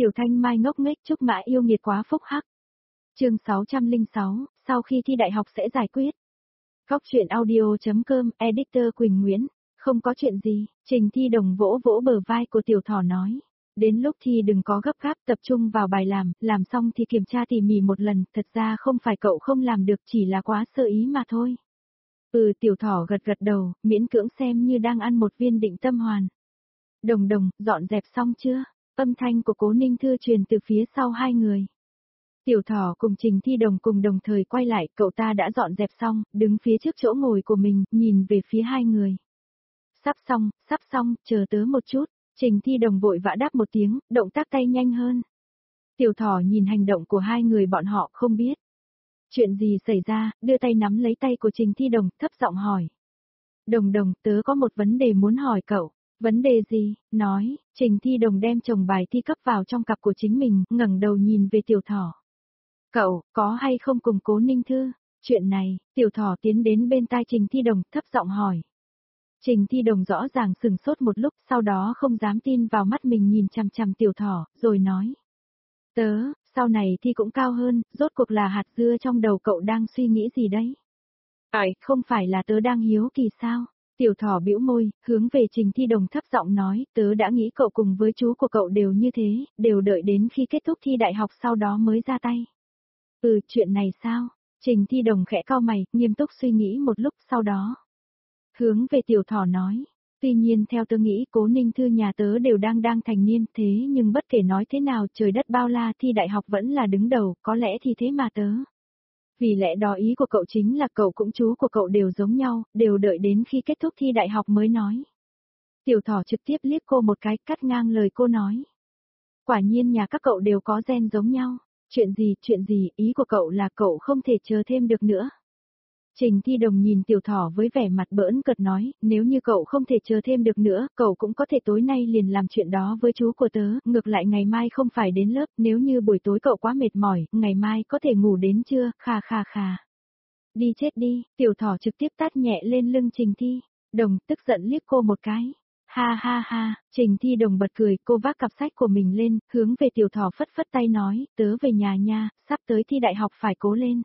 Tiểu Thanh Mai ngốc nghếch chúc Mã yêu nghiệt quá phúc hắc. Chương 606, sau khi thi đại học sẽ giải quyết. Góc truyện audio.com, editor Quỳnh Nguyễn. Không có chuyện gì, Trình Thi Đồng vỗ vỗ bờ vai của Tiểu Thỏ nói. Đến lúc thi đừng có gấp gáp, tập trung vào bài làm xong thì kiểm tra tỉ mỉ một lần, thật ra không phải cậu không làm được, chỉ là quá sơ ý mà thôi. Tiểu Thỏ gật gật đầu, miễn cưỡng xem như đang ăn một viên định tâm hoàn. Đồng Đồng, dọn dẹp xong chưa? Âm thanh của Cố Ninh Thư truyền từ phía sau hai người. Tiểu Thỏ cùng Trình Thi Đồng cùng đồng thời quay lại, cậu ta đã dọn dẹp xong, đứng phía trước chỗ ngồi của mình, nhìn về phía hai người. Sắp xong, chờ tớ một chút. Trình Thi Đồng vội vã đáp một tiếng, động tác tay nhanh hơn. Tiểu Thỏ nhìn hành động của hai người bọn họ không biết. Chuyện gì xảy ra, đưa tay nắm lấy tay của Trình Thi Đồng, thấp giọng hỏi. Đồng Đồng, tớ có một vấn đề muốn hỏi cậu. Vấn đề gì? Nói, Trình Thi Đồng đem chồng bài thi cấp vào trong cặp của chính mình, ngẩng đầu nhìn về Tiểu Thỏ. Cậu, có hay không cùng Cố Ninh Thư? Chuyện này, Tiểu Thỏ tiến đến bên tai Trình Thi Đồng, thấp giọng hỏi. Trình Thi Đồng rõ ràng sừng sốt một lúc, sau đó không dám tin vào mắt mình nhìn chằm chằm Tiểu Thỏ, rồi nói. Tớ, sau này thi cũng cao hơn, rốt cuộc là hạt dưa trong đầu cậu đang suy nghĩ gì đấy? Không phải là tớ đang hiếu kỳ sao? Tiểu Thỏ bĩu môi, hướng về Trình Thi Đồng thấp giọng nói, tớ đã nghĩ cậu cùng với chú của cậu đều như thế, đều đợi đến khi kết thúc thi đại học sau đó mới ra tay. Chuyện này sao? Trình Thi Đồng khẽ cau mày, nghiêm túc suy nghĩ một lúc sau đó. Hướng về Tiểu Thỏ nói, tuy nhiên theo tớ nghĩ Cố Ninh Thư nhà tớ đều đang thành niên, thế nhưng bất kể nói thế nào trời đất bao la thi đại học vẫn là đứng đầu, có lẽ thì thế mà tớ. Vì lẽ đó ý của cậu chính là cậu cũng chú của cậu đều giống nhau, đều đợi đến khi kết thúc thi đại học mới nói. Tiểu Thỏ trực tiếp liếc cô một cái, cắt ngang lời cô nói. Quả nhiên nhà các cậu đều có gen giống nhau. Chuyện gì, ý của cậu là cậu không thể chờ thêm được nữa. Trình Thi Đồng nhìn Tiểu Thỏ với vẻ mặt bỡn cợt nói, nếu như cậu không thể chờ thêm được nữa, cậu cũng có thể tối nay liền làm chuyện đó với chú của tớ, ngược lại ngày mai không phải đến lớp, nếu như buổi tối cậu quá mệt mỏi, ngày mai có thể ngủ đến trưa, khà. Đi chết đi, Tiểu Thỏ trực tiếp tát nhẹ lên lưng Trình Thi Đồng, tức giận liếc cô một cái. Ha, Trình Thi Đồng bật cười, cô vác cặp sách của mình lên, hướng về Tiểu Thỏ phất phất tay nói, tớ về nhà nha, sắp tới thi đại học phải cố lên.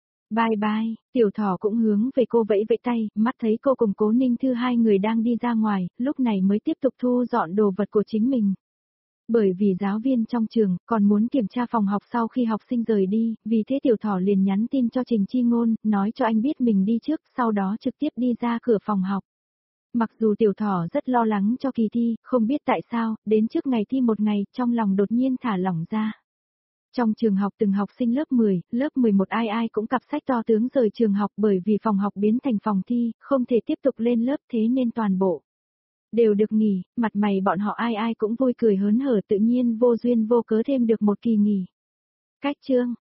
Bye, Tiểu Thỏ cũng hướng về cô vẫy vẫy tay, mắt thấy cô cùng Cố Ninh Thư hai người đang đi ra ngoài, lúc này mới tiếp tục thu dọn đồ vật của chính mình. Bởi vì giáo viên trong trường còn muốn kiểm tra phòng học sau khi học sinh rời đi, vì thế Tiểu Thỏ liền nhắn tin cho Trình Chi Ngôn, nói cho anh biết mình đi trước, sau đó trực tiếp đi ra cửa phòng học. Mặc dù Tiểu Thỏ rất lo lắng cho kỳ thi, không biết tại sao, đến trước ngày thi một ngày, trong lòng đột nhiên thả lỏng ra. Trong trường học từng học sinh lớp 10, lớp 11 ai cũng cặp sách to tướng rời trường học bởi vì phòng học biến thành phòng thi, không thể tiếp tục lên lớp thế nên toàn bộ đều được nghỉ, mặt mày bọn họ ai cũng vui cười hớn hở tự nhiên vô duyên vô cớ thêm được một kỳ nghỉ. Cách chương